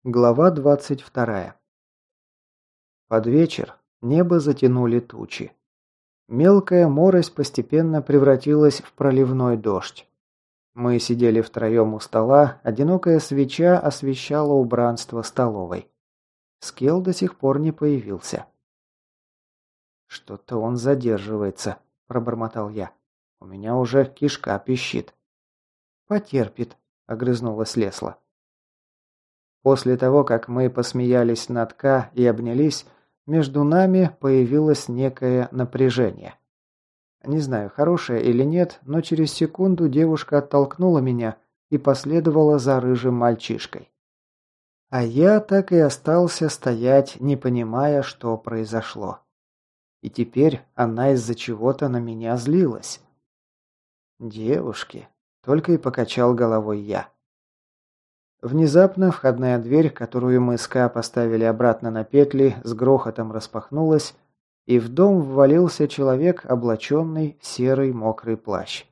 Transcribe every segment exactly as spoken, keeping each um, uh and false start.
Глава двадцать вторая. Под вечер небо затянули тучи. Мелкая морось постепенно превратилась в проливной дождь. Мы сидели втроем у стола, одинокая свеча освещала убранство столовой. Скелл до сих пор не появился. «Что-то он задерживается», – пробормотал я. «У меня уже кишка пищит». «Потерпит», – огрызнулась Лесла. После того, как мы посмеялись над Ка и обнялись, между нами появилось некое напряжение. Не знаю, хорошее или нет, но через секунду девушка оттолкнула меня и последовала за рыжим мальчишкой. А я так и остался стоять, не понимая, что произошло. И теперь она из-за чего-то на меня злилась. «Девушки», — только и покачал головой я. Внезапно входная дверь, которую мы с Ка поставили обратно на петли, с грохотом распахнулась, и в дом ввалился человек, облаченный в серый мокрый плащ.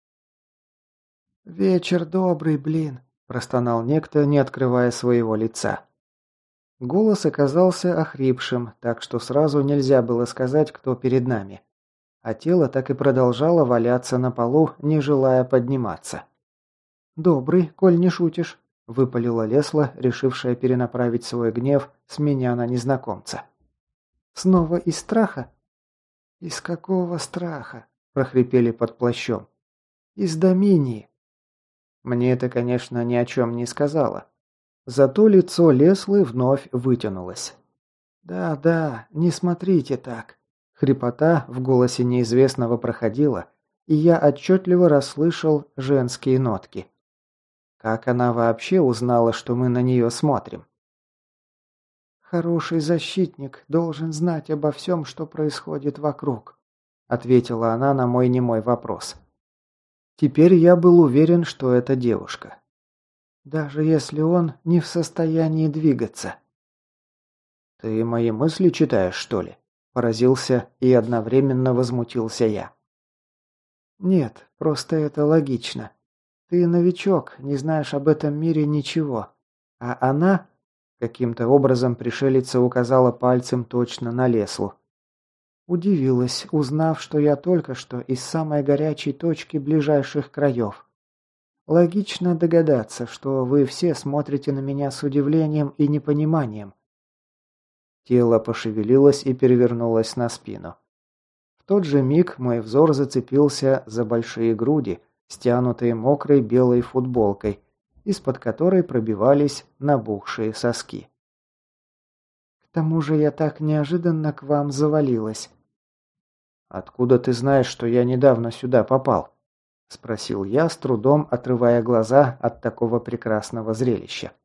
«Вечер добрый, блин», – простонал некто, не открывая своего лица. Голос оказался охрипшим, так что сразу нельзя было сказать, кто перед нами. А тело так и продолжало валяться на полу, не желая подниматься. «Добрый, коль не шутишь», – выпалила Лесла, решившая перенаправить свой гнев с меня на незнакомца. «Снова из страха?» «Из какого страха?» – прохрипели под плащом. «Из Доминии». Мне это, конечно, ни о чем не сказала. Зато лицо Леслы вновь вытянулось. «Да, да, не смотрите так». Хрипота в голосе неизвестного проходила, и я отчетливо расслышал женские нотки. Как она вообще узнала, что мы на нее смотрим? «Хороший защитник должен знать обо всем, что происходит вокруг», ответила она на мой немой вопрос. Теперь я был уверен, что это девушка. «Даже если он не в состоянии двигаться». «Ты мои мысли читаешь, что ли?» Поразился и одновременно возмутился я. «Нет, просто это логично. Ты новичок, не знаешь об этом мире ничего. А она...» Каким-то образом пришелица указала пальцем точно на Леслу. Удивилась, узнав, что я только что из самой горячей точки ближайших краев. Логично догадаться, что вы все смотрите на меня с удивлением и непониманием. Тело пошевелилось и перевернулось на спину. В тот же миг мой взор зацепился за большие груди, стянутые мокрой белой футболкой, из-под которой пробивались набухшие соски. «К тому же я так неожиданно к вам завалилась». «Откуда ты знаешь, что я недавно сюда попал?» – спросил я, с трудом отрывая глаза от такого прекрасного зрелища.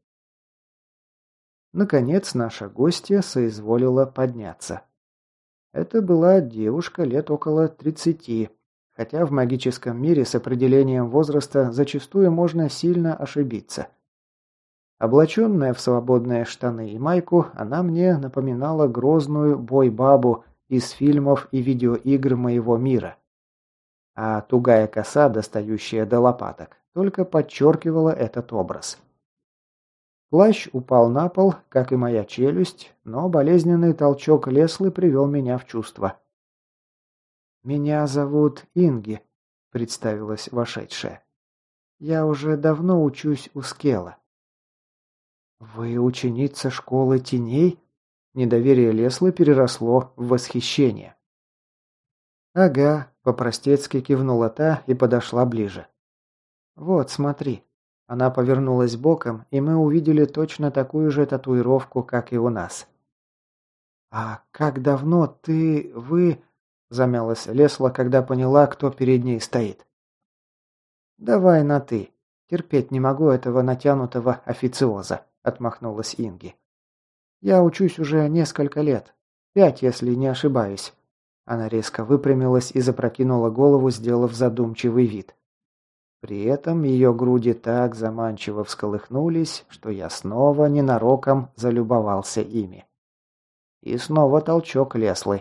Наконец наша гостья соизволила подняться. Это была девушка лет около тридцати, хотя в магическом мире с определением возраста зачастую можно сильно ошибиться. Облаченная в свободные штаны и майку, она мне напоминала грозную бой-бабу из фильмов и видеоигр моего мира. А тугая коса, достающая до лопаток, только подчеркивала этот образ. Плащ упал на пол, как и моя челюсть, но болезненный толчок Леслы привел меня в чувство. «Меня зовут Инги», — представилась вошедшая. «Я уже давно учусь у Скелла». «Вы ученица школы теней?» Недоверие Леслы переросло в восхищение. «Ага», — по-простецки кивнула та и подошла ближе. «Вот, смотри». Она повернулась боком, и мы увидели точно такую же татуировку, как и у нас. «А как давно ты... вы...» – замялась Лесла, когда поняла, кто перед ней стоит. «Давай на «ты». Терпеть не могу этого натянутого официоза», – отмахнулась Инги. «Я учусь уже несколько лет. Пять, если не ошибаюсь». Она резко выпрямилась и запрокинула голову, сделав задумчивый вид. При этом ее груди так заманчиво всколыхнулись, что я снова ненароком залюбовался ими. И снова толчок Леслы.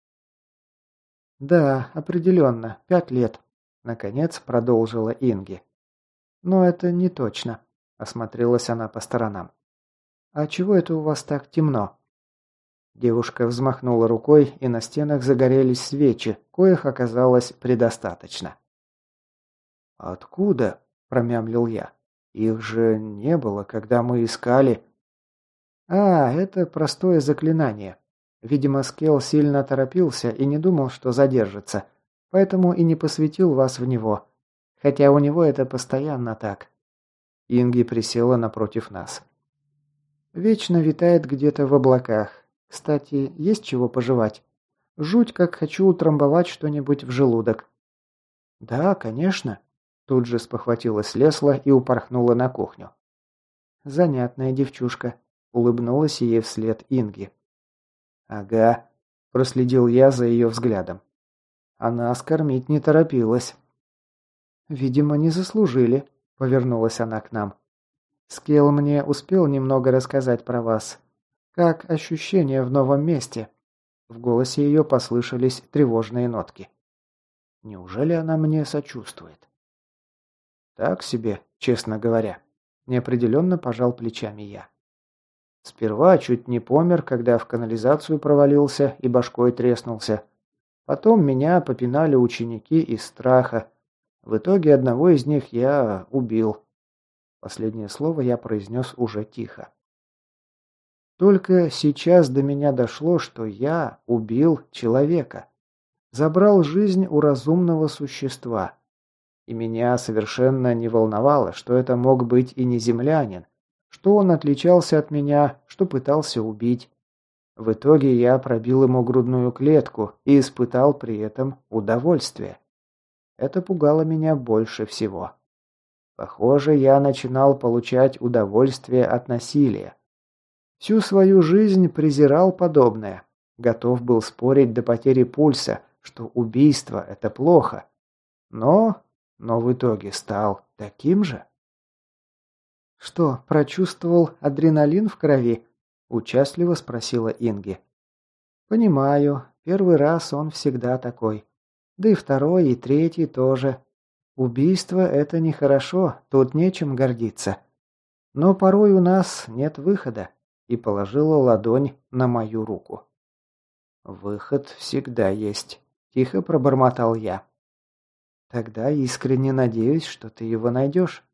«Да, определенно, пять лет», — наконец продолжила Инги. «Но это не точно», — осмотрелась она по сторонам. «А чего это у вас так темно?» Девушка взмахнула рукой, и на стенах загорелись свечи, коих оказалось предостаточно. «Откуда?» – промямлил я. «Их же не было, когда мы искали...» «А, это простое заклинание. Видимо, Скелл сильно торопился и не думал, что задержится, поэтому и не посвятил вас в него. Хотя у него это постоянно так». Инги присела напротив нас. «Вечно витает где-то в облаках. Кстати, есть чего пожевать? Жуть, как хочу утрамбовать что-нибудь в желудок». «Да, конечно». Тут же спохватилась Лесла и упорхнула на кухню. «Занятная девчушка», — улыбнулась ей вслед Инги. «Ага», — проследил я за ее взглядом. Она скормить не торопилась. «Видимо, не заслужили», — повернулась она к нам. «Скелл мне успел немного рассказать про вас. Как ощущения в новом месте?» В голосе ее послышались тревожные нотки. «Неужели она мне сочувствует?» «Так себе, честно говоря», — неопределенно пожал плечами я. Сперва чуть не помер, когда в канализацию провалился и башкой треснулся. Потом меня попинали ученики из страха. В итоге одного из них я убил. Последнее слово я произнес уже тихо. Только сейчас до меня дошло, что я убил человека. Забрал жизнь у разумного существа. И меня совершенно не волновало, что это мог быть и не землянин, что он отличался от меня, что пытался убить. В итоге я пробил ему грудную клетку и испытал при этом удовольствие. Это пугало меня больше всего. Похоже, я начинал получать удовольствие от насилия. Всю свою жизнь презирал подобное. Готов был спорить до потери пульса, что убийство – это плохо. Но... но в итоге стал таким же. «Что, прочувствовал адреналин в крови?» – участливо спросила Инги. «Понимаю, первый раз он всегда такой. Да и второй, и третий тоже. Убийство – это нехорошо, тут нечем гордиться. Но порой у нас нет выхода», – и положила ладонь на мою руку. «Выход всегда есть», – тихо пробормотал я. «Тогда искренне надеюсь, что ты его найдешь»,